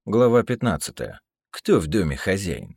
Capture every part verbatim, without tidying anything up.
Глава пятнадцатая. Кто в доме хозяин?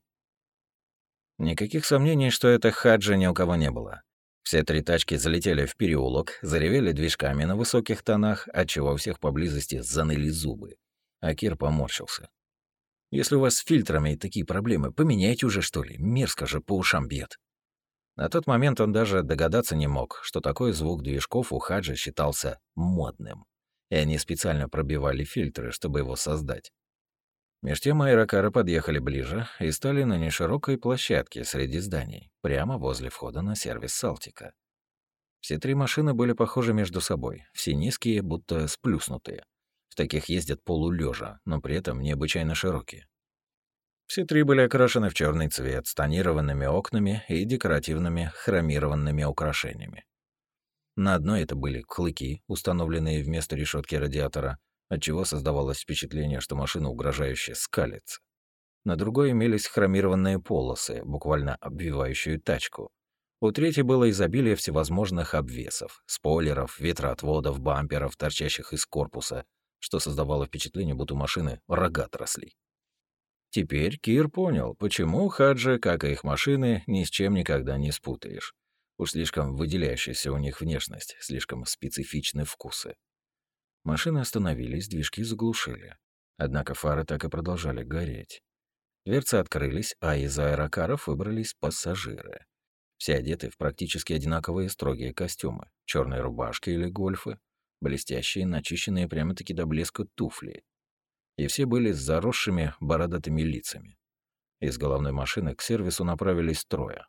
Никаких сомнений, что это Хаджи, ни у кого не было. Все три тачки залетели в переулок, заревели движками на высоких тонах, отчего у всех поблизости заныли зубы. А Кир поморщился. «Если у вас с фильтрами такие проблемы, поменяйте уже, что ли, мерзко же по ушам бьет». На тот момент он даже догадаться не мог, что такой звук движков у Хаджи считался модным, и они специально пробивали фильтры, чтобы его создать. Меж тем аэрокары подъехали ближе и стали на неширокой площадке среди зданий, прямо возле входа на сервис Салтика. Все три машины были похожи между собой, все низкие, будто сплюснутые. В таких ездят полулежа, но при этом необычайно широкие. Все три были окрашены в черный цвет с тонированными окнами и декоративными хромированными украшениями. На одной это были клыки, установленные вместо решетки радиатора, отчего создавалось впечатление, что машина угрожающе скалится. На другой имелись хромированные полосы, буквально обвивающие тачку. У третьей было изобилие всевозможных обвесов, спойлеров, ветроотводов, бамперов, торчащих из корпуса, что создавало впечатление, будто у машины рога отросли. Теперь Кир понял, почему Хаджи, как и их машины, ни с чем никогда не спутаешь. Уж слишком выделяющаяся у них внешность, слишком специфичны вкусы. Машины остановились, движки заглушили. Однако фары так и продолжали гореть. Дверцы открылись, а из аэрокаров выбрались пассажиры. Все одеты в практически одинаковые строгие костюмы, черные рубашки или гольфы, блестящие, начищенные прямо-таки до блеска туфли. И все были с заросшими бородатыми лицами. Из головной машины к сервису направились трое.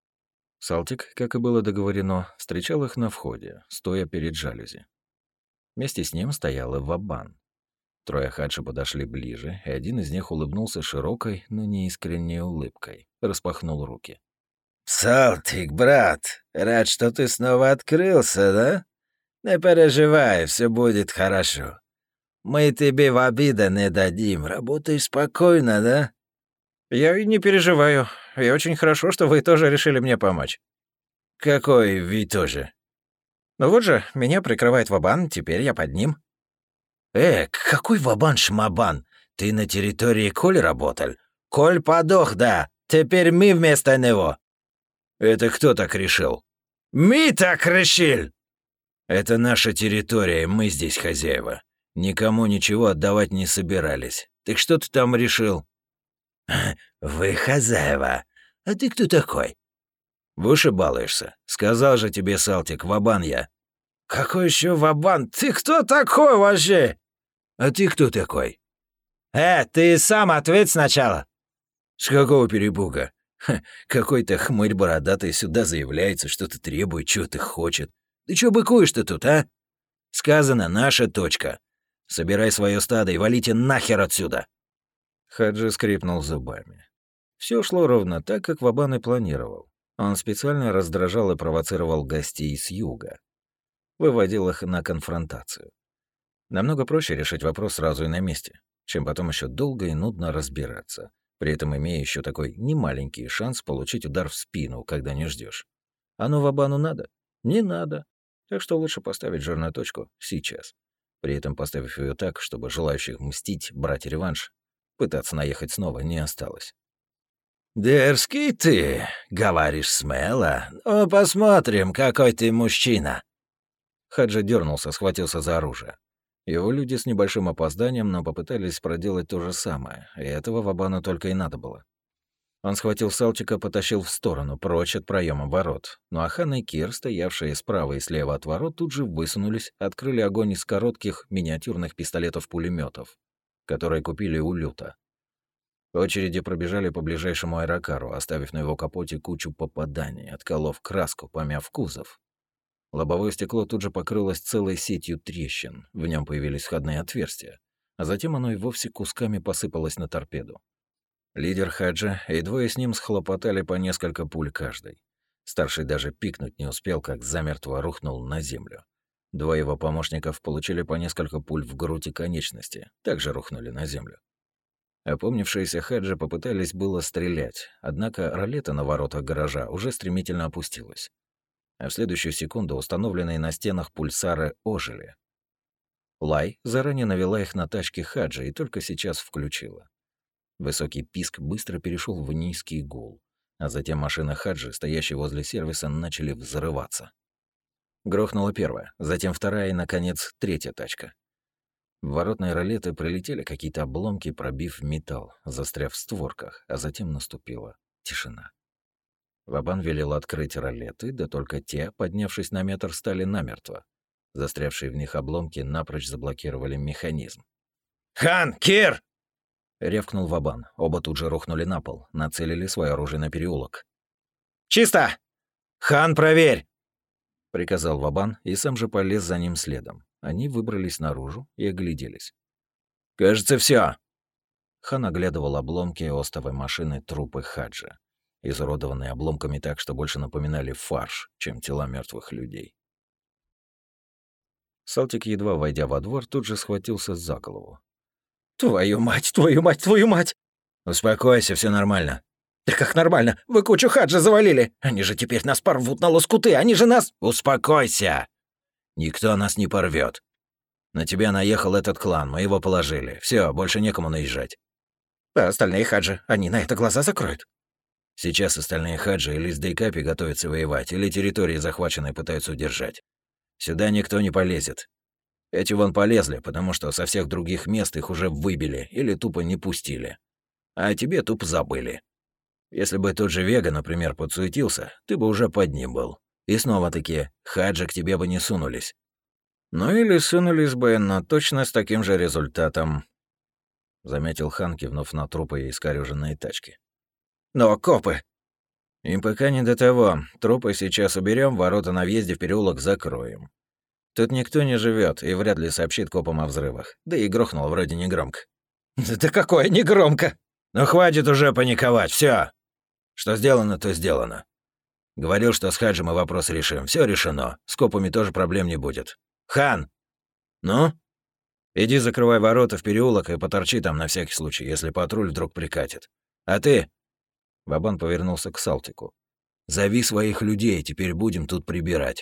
Салтик, как и было договорено, встречал их на входе, стоя перед жалюзи. Вместе с ним стоял и Вабан. Трое Хаджи подошли ближе, и один из них улыбнулся широкой, но неискренней улыбкой, распахнул руки. «Салтик, брат, рад, что ты снова открылся, да? Не переживай, все будет хорошо. Мы тебе в обиду не дадим, работай спокойно, да?» «Я и не переживаю. И очень хорошо, что вы тоже решили мне помочь». «Какой вы тоже?» «Ну вот же, меня прикрывает Вабан, теперь я под ним». «Э, какой Вабан-шмабан? Ты на территории Коль работал? Коль подох, да, теперь мы вместо него». «Это кто так решил?» «Мы так решил!» «Это наша территория, мы здесь хозяева. Никому ничего отдавать не собирались. Так что ты там решил?» «Вы хозяева. А ты кто такой?» «Выше балуешься. Сказал же тебе, Салтик, Вабан я». «Какой еще Вабан? Ты кто такой вообще?» «А ты кто такой?» «Э, ты сам ответь сначала». «С какого перепуга? Ха, какой-то хмырь бородатый сюда заявляется, что-то требует, чего-то хочет. Ты чё быкуешь-то тут, а? Сказано, наша точка. Собирай свое стадо и валите нахер отсюда». Хаджи скрипнул зубами. Все шло ровно так, как Вабан и планировал. Он специально раздражал и провоцировал гостей с юга. Выводил их на конфронтацию. Намного проще решить вопрос сразу и на месте, чем потом еще долго и нудно разбираться, при этом имея еще такой немаленький шанс получить удар в спину, когда не ждешь. Оно Вабану надо? Не надо. Так что лучше поставить жирную точку сейчас. При этом поставив ее так, чтобы желающих мстить, брать реванш, пытаться наехать снова не осталось. «Дерзкий ты, говоришь смело. Ну, посмотрим, какой ты мужчина». Хаджи дернулся, схватился за оружие. Его люди с небольшим опозданием, но попытались проделать то же самое, и этого Вабану только и надо было. Он схватил Салтика, потащил в сторону, прочь от проема ворот. Но Ахан и Кир, стоявшие справа и слева от ворот, тут же высунулись, открыли огонь из коротких миниатюрных пистолетов-пулеметов, которые купили у Люта. Очереди пробежали по ближайшему аэрокару, оставив на его капоте кучу попаданий, отколов краску, помяв кузов. Лобовое стекло тут же покрылось целой сетью трещин, в нем появились входные отверстия, а затем оно и вовсе кусками посыпалось на торпеду. Лидер Хаджа и двое с ним схлопотали по несколько пуль каждый. Старший даже пикнуть не успел, как замертво рухнул на землю. Двое его помощников получили по несколько пуль в грудь и конечности, также рухнули на землю. Опомнившиеся Хаджи попытались было стрелять, однако ролета на воротах гаража уже стремительно опустилась. А в следующую секунду установленные на стенах пульсары ожили. Лай заранее навела их на тачки Хаджи и только сейчас включила. Высокий писк быстро перешел в низкий гул, а затем машины Хаджи, стоящие возле сервиса, начали взрываться. Грохнула первая, затем вторая и, наконец, третья тачка. В воротные ролеты прилетели какие-то обломки, пробив металл, застряв в створках, а затем наступила тишина. Вабан велел открыть ролеты, да только те, поднявшись на метр, стали намертво. Застрявшие в них обломки напрочь заблокировали механизм. «Хан! Кир!» — рявкнул Вабан. Оба тут же рухнули на пол, нацелили свое оружие на переулок. «Чисто! Хан, проверь!» — приказал Вабан и сам же полез за ним следом. Они выбрались наружу и огляделись. «Кажется, все. Хан оглядывал обломки остовой машины трупы Хаджи, изуродованные обломками так, что больше напоминали фарш, чем тела мертвых людей. Салтик, едва войдя во двор, тут же схватился за голову. «Твою мать, твою мать, твою мать!» «Успокойся, все нормально». «Да как нормально? Вы кучу Хаджи завалили! Они же теперь нас порвут на лоскуты, они же нас...» «Успокойся! Никто нас не порвет. На тебя наехал этот клан, мы его положили. Все, больше некому наезжать». «А остальные Хаджи, они на это глаза закроют?» «Сейчас остальные Хаджи или с Дейкапи готовятся воевать, или территории захваченные пытаются удержать. Сюда никто не полезет. Эти вон полезли, потому что со всех других мест их уже выбили или тупо не пустили. А о тебе тупо забыли. Если бы тот же Вега, например, подсуетился, ты бы уже под ним был. И снова-таки, Хаджи к тебе бы не сунулись. Ну или сунулись бы, но точно с таким же результатом», — заметил Хан, кивнув на трупы и искорёженные тачки. «Но копы...» «Им пока не до того. Трупы сейчас уберем, ворота на въезде в переулок закроем. Тут никто не живет и вряд ли сообщит копам о взрывах. Да и грохнуло вроде не громко». «Да какое не громко!» «Ну хватит уже паниковать, все. Что сделано, то сделано. Говорил, что с Хаджи мы вопрос решим. Все решено. С копами тоже проблем не будет. Хан! Ну? Иди закрывай ворота в переулок и поторчи там на всякий случай, если патруль вдруг прикатит. А ты...» Вабан повернулся к Салтику. «Зови своих людей, теперь будем тут прибирать».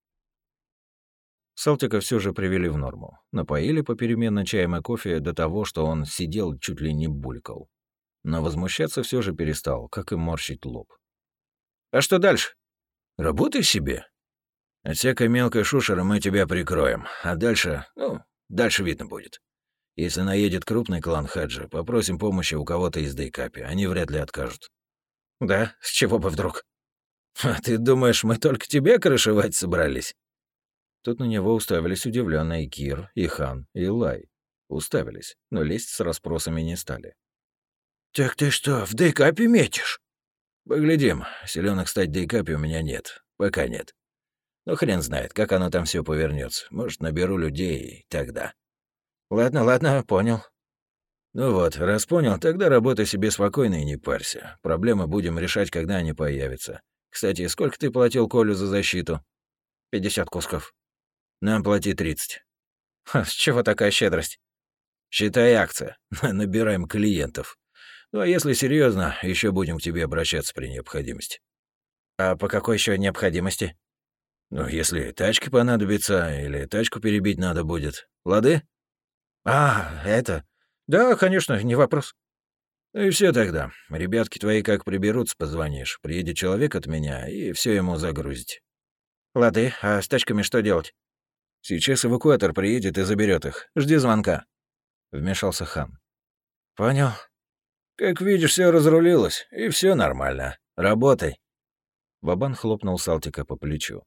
Салтика все же привели в норму. Напоили попеременно чаем и кофе до того, что он сидел чуть ли не булькал. Но возмущаться все же перестал, как и морщить лоб. «А что дальше?» «Работай себе. От всякой мелкой шушеры мы тебя прикроем. А дальше, ну, дальше видно будет. Если наедет крупный клан Хаджи, попросим помощи у кого-то из Дейкапи. Они вряд ли откажут». «Да? С чего бы вдруг?» «А ты думаешь, мы только тебе крышевать собрались?» Тут на него уставились удивленные Кир, и Хан, и Лай. Уставились, но лезть с расспросами не стали. «Так ты что, в Дейкапе метишь?» «Поглядим. Силёнок стать Дейкапи у меня нет. Пока нет. Но хрен знает, как оно там все повернется. Может, наберу людей и тогда». «Ладно, ладно, понял». «Ну вот, раз понял, тогда работай себе спокойно и не парься. Проблемы будем решать, когда они появятся. Кстати, сколько ты платил Колю за защиту?» «Пятьдесят кусков». «Нам плати тридцать». Ха, с чего такая щедрость? «Считай акция. Набираем клиентов. Ну а если серьезно, еще будем к тебе обращаться при необходимости». «А по какой еще необходимости?» «Ну, если тачки понадобится, или тачку перебить надо будет. Лады?» «А, это... Да, конечно, не вопрос». «Ну и все тогда. Ребятки твои как приберутся, позвонишь. Приедет человек от меня, и все ему загрузите». «Лады, а с тачками что делать?» «Сейчас эвакуатор приедет и заберет их. Жди звонка», — вмешался Хан. «Понял». «Как видишь, все разрулилось, и все нормально. Работай». Вабан хлопнул Салтика по плечу.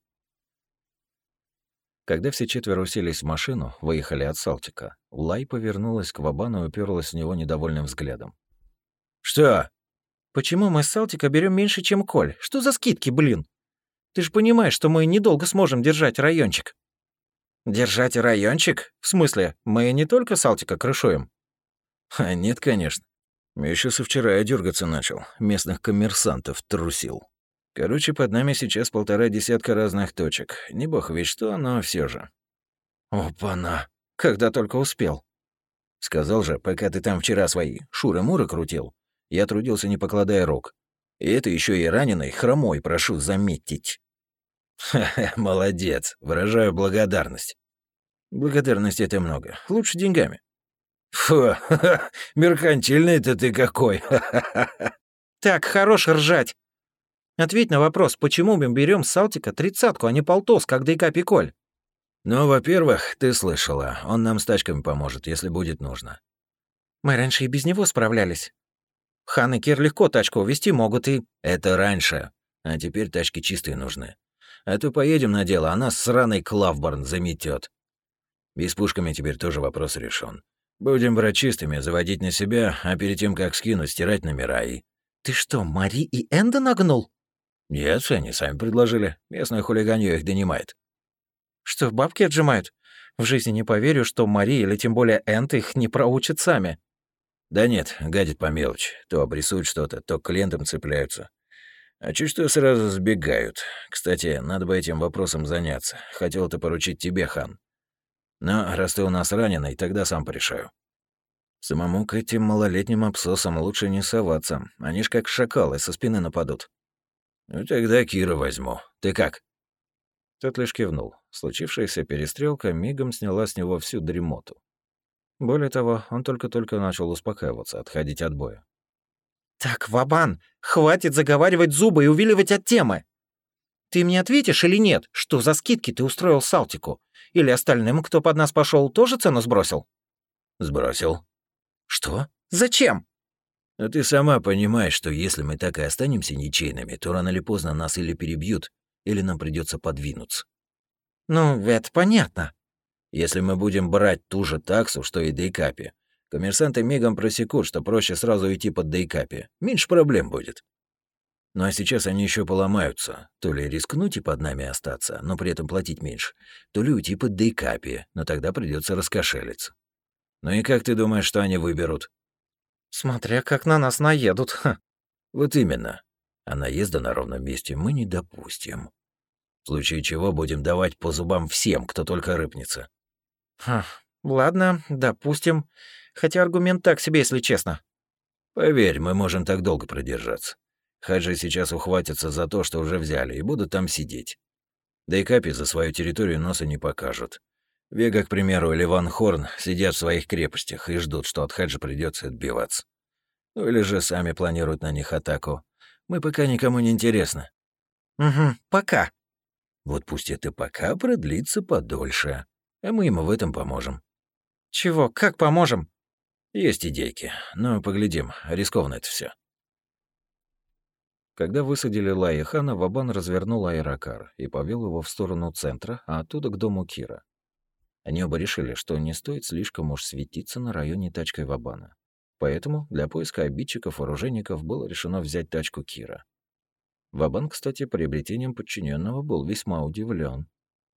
Когда все четверо уселись в машину, выехали от Салтика, Лай повернулась к Вабану и уперлась в него недовольным взглядом. «Что?» «Почему мы с Салтика берем меньше, чем Коль? Что за скидки, блин? Ты же понимаешь, что мы недолго сможем держать райончик». «Держать райончик? В смысле, мы не только Салтика крышуем?» «А нет, конечно. Еще со вчера я дергаться начал, местных коммерсантов трусил. Короче, под нами сейчас полтора десятка разных точек. Не бог ведь что, но все же». «Опа-на! Когда только успел». «Сказал же, пока ты там вчера свои шуры-муры крутил, я трудился, не покладая рук. И это еще и раненый, хромой, прошу заметить». «Ха-ха, молодец, выражаю благодарность». Благодарности это много. Лучше деньгами. Фу, меркантильный-то ты какой. Так, хорош ржать. Ответь на вопрос, почему мы берем с Салтика тридцатку, а не полтос, как Дейка Пиколь? Ну, во-первых, ты слышала, он нам с тачками поможет, если будет нужно. Мы раньше и без него справлялись. Хан и Кир легко тачку увезти могут и... Это раньше, а теперь тачки чистые нужны. А то поедем на дело, а нас сраный Клавборн заметет. И с пушками теперь тоже вопрос решен. Будем брать чистыми, заводить на себя, а перед тем, как скинуть, стирать номера и... Ты что, Мари и Энда нагнул? Нет, они сами предложили. Местное хулиганье их донимает. Что, бабки отжимают? В жизни не поверю, что Мари или тем более Энд их не проучат сами. Да нет, гадит по мелочи. То обрисуют что-то, то к клиентам цепляются. А чуть что сразу сбегают. Кстати, надо бы этим вопросом заняться. Хотел это поручить тебе, хан. Но раз ты у нас раненый, тогда сам порешаю. Самому к этим малолетним абсосам лучше не соваться. Они ж как шакалы, со спины нападут. Ну тогда Кира возьму. Ты как? Тот лишь кивнул. Случившаяся перестрелка мигом сняла с него всю дремоту. Более того, он только-только начал успокаиваться, отходить от боя. Так, Вабан, хватит заговаривать зубы и увиливать от темы. Ты мне ответишь или нет, что за скидки ты устроил Салтику? Или остальным, кто под нас пошел, тоже цену сбросил? Сбросил. Что? Зачем? Но ты сама понимаешь, что если мы так и останемся ничейными, то рано или поздно нас или перебьют, или нам придется подвинуться. Ну, это понятно. Если мы будем брать ту же таксу, что и Дейкапи, коммерсанты мигом просекут, что проще сразу идти под Дейкапи. Меньше проблем будет. Ну а сейчас они еще поломаются. То ли рискнуть и под нами остаться, но при этом платить меньше, то ли уйти под Дейкапи, но тогда придется раскошелиться. Ну и как ты думаешь, что они выберут? Смотря как на нас наедут. Ха. Вот именно. А наезда на ровном месте мы не допустим. В случае чего будем давать по зубам всем, кто только рыпнется. Ха. Ладно, допустим. Хотя аргумент так себе, если честно. Поверь, мы можем так долго продержаться. Хаджи сейчас ухватятся за то, что уже взяли, и будут там сидеть. Да и Капи за свою территорию носа не покажут. Вега, к примеру, или Ван Хорн сидят в своих крепостях и ждут, что от Хаджи придется отбиваться. Ну или же сами планируют на них атаку. Мы пока никому не интересны. Угу, пока. Вот пусть это пока продлится подольше, а мы ему в этом поможем. Чего, как поможем? Есть идейки, но поглядим, рискованно это все. Когда высадили Лая Хана, Вабан развернул аэрокар и повел его в сторону центра, а оттуда к дому Кира. Они оба решили, что не стоит слишком уж светиться на районе тачкой Вабана. Поэтому для поиска обидчиков-оружейников было решено взять тачку Кира. Вабан, кстати, приобретением подчиненного был весьма удивлен.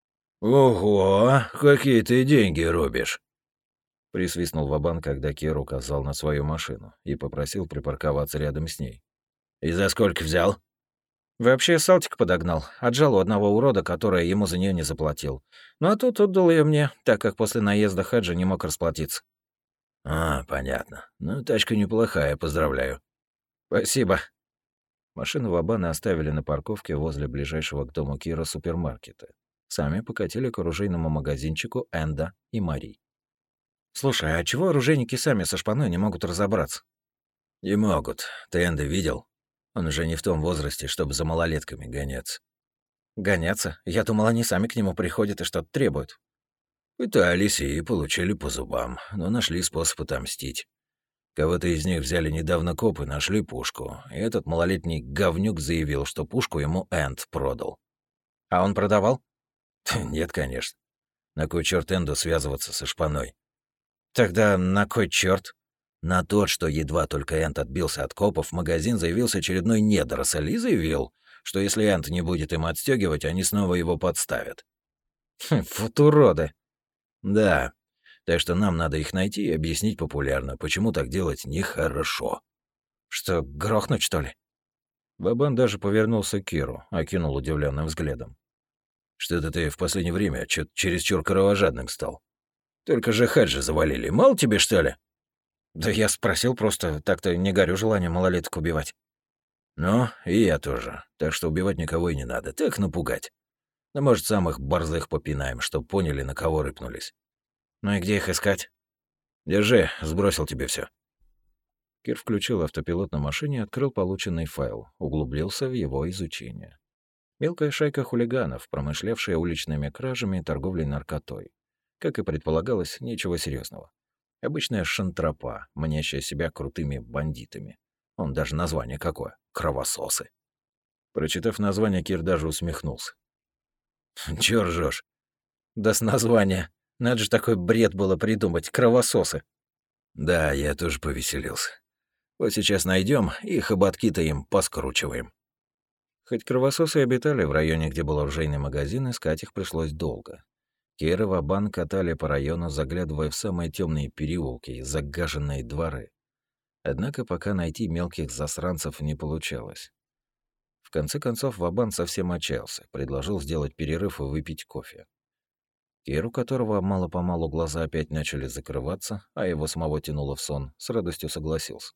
«Ого, какие ты деньги рубишь!» Присвистнул Вабан, когда Кир указал на свою машину и попросил припарковаться рядом с ней. «И за сколько взял?» Вообще Салтик подогнал. Отжал у одного урода, который ему за нее не заплатил. Ну а тут отдал ее мне, так как после наезда Хаджа не мог расплатиться. «А, понятно. Ну, тачка неплохая, поздравляю». «Спасибо». Машину Вабана оставили на парковке возле ближайшего к дому Кира супермаркета. Сами покатили к оружейному магазинчику Энда и Мари. «Слушай, а чего оружейники сами со шпаной не могут разобраться?» «Не могут. Ты Энда видел? Он уже не в том возрасте, чтобы за малолетками гоняться». «Гоняться? Я думал, они сами к нему приходят и что-то требуют». Пытались и получили по зубам, но нашли способ отомстить. Кого-то из них взяли недавно копы, нашли пушку, и этот малолетний говнюк заявил, что пушку ему Энд продал. «А он продавал?» Нет, конечно. На кой черт Энду связываться со шпаной? «Тогда на кой черт? На тот, что едва только Энд отбился от копов, в магазин заявился очередной недоросль и заявил, что если Энд не будет им отстегивать, они снова его подставят. Хм, вот уроды. Да, так что нам надо их найти и объяснить популярно, почему так делать нехорошо. Что, грохнуть, что ли? Вабан даже повернулся к Киру, окинул удивленным взглядом. Что-то ты в последнее время чё-то чересчур кровожадным стал. Только же Хаджи завалили, мало тебе, что ли? Да я спросил просто, так-то не горю желанием малолеток убивать. Ну, и я тоже, так что убивать никого и не надо, так напугать. Да может, самых борзых попинаем, чтоб поняли, на кого рыпнулись. Ну и где их искать? Держи, сбросил тебе все. Кир включил автопилот на машине и открыл полученный файл, углубился в его изучение. Мелкая шайка хулиганов, промышлявшая уличными кражами и торговлей наркотой. Как и предполагалось, ничего серьезного. Обычная шантропа, манящая себя крутыми бандитами. Он даже название какое — кровососы. Прочитав название, Кир даже усмехнулся. Чё ржёшь? Да с названия. Надо же такой бред было придумать. Кровососы. Да, я тоже повеселился. Вот сейчас найдем и хоботки-то им поскручиваем. Хоть кровососы обитали в районе, где был оружейный магазин, искать их пришлось долго. Кир и Вабан катали по району, заглядывая в самые темные переулки и загаженные дворы. Однако пока найти мелких засранцев не получалось. В конце концов, Вабан совсем отчаялся, предложил сделать перерыв и выпить кофе. Кир, у которого мало-помалу глаза опять начали закрываться, а его самого тянуло в сон, с радостью согласился.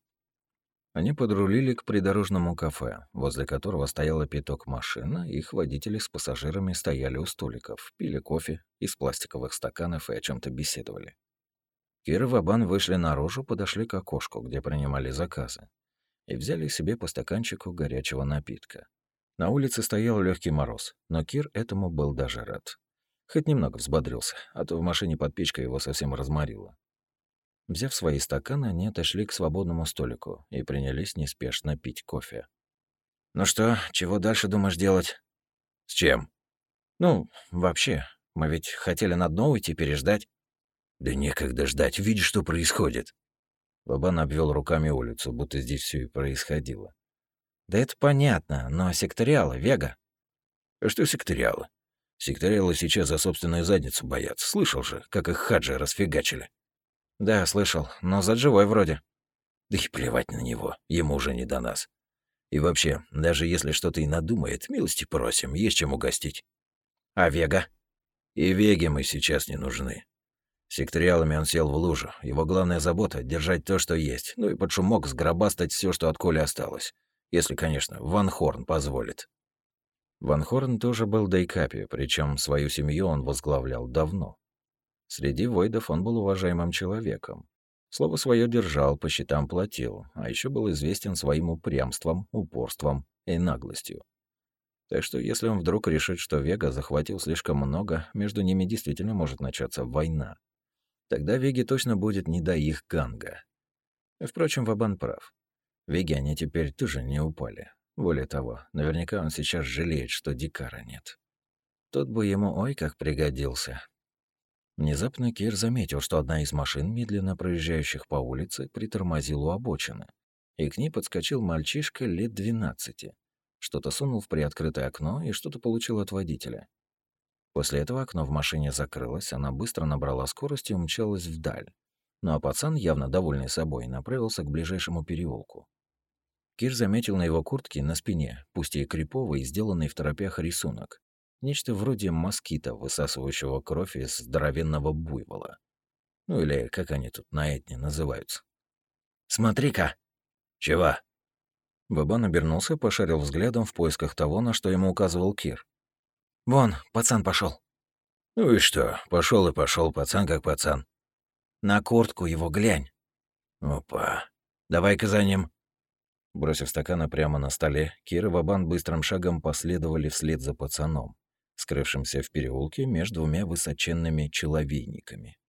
Они подрулили к придорожному кафе, возле которого стояла пяток машин, их водители с пассажирами стояли у столиков, пили кофе из пластиковых стаканов и о чем то беседовали. Кир и Вабан вышли наружу, подошли к окошку, где принимали заказы, и взяли себе по стаканчику горячего напитка. На улице стоял легкий мороз, но Кир этому был даже рад. Хоть немного взбодрился, а то в машине под печкой его совсем разморило. Взяв свои стаканы, они отошли к свободному столику и принялись неспешно пить кофе. «Ну что, чего дальше думаешь делать?» «С чем?» «Ну, вообще, мы ведь хотели на дно уйти, переждать». «Да некогда ждать, видишь, что происходит». Бабан обвел руками улицу, будто здесь все и происходило. «Да это понятно, но секториалы, Вега». «А что секториалы? Секториалы сейчас за собственную задницу боятся. Слышал же, как их хаджи расфигачили». «Да, слышал, но за живой вроде». «Да и плевать на него, ему уже не до нас. И вообще, даже если что-то и надумает, милости просим, есть чем угостить». «А Вега?» «И Веге мы сейчас не нужны. Секториалами он сел в лужу. Его главная забота — держать то, что есть, ну и под шумок сгробастать все, что от Коли осталось. Если, конечно, Ван Хорн позволит». Ван Хорн тоже был дейкапи, причем свою семью он возглавлял давно. Среди войдов он был уважаемым человеком. Слово свое держал, по счетам платил, а еще был известен своим упрямством, упорством и наглостью. Так что если он вдруг решит, что Вега захватил слишком много, между ними действительно может начаться война. Тогда Веге точно будет не до их ганга. Впрочем, Вабан прав. Веге они теперь тоже не упали. Более того, наверняка он сейчас жалеет, что Дикара нет. Тот бы ему ой как пригодился. Внезапно Кир заметил, что одна из машин, медленно проезжающих по улице, притормозила у обочины, и к ней подскочил мальчишка лет двенадцати. Что-то сунул в приоткрытое окно и что-то получил от водителя. После этого окно в машине закрылось, она быстро набрала скорость и умчалась вдаль. Ну а пацан, явно довольный собой, направился к ближайшему переулку. Кир заметил на его куртке на спине, пусть и криповый, сделанный в торопях рисунок. Нечто вроде москита, высасывающего кровь из здоровенного буйвола. Ну или как они тут на этне называются. «Смотри-ка!» «Чего?» Бабан обернулся, пошарил взглядом в поисках того, на что ему указывал Кир. «Вон, пацан пошел. «Ну и что? Пошел и пошел, пацан как пацан». «На куртку его глянь». «Опа. Давай-ка за ним». Бросив стаканы прямо на столе, Кир и Вабан быстрым шагом последовали вслед за пацаном, скрывшимся в переулке между двумя высоченными человейниками.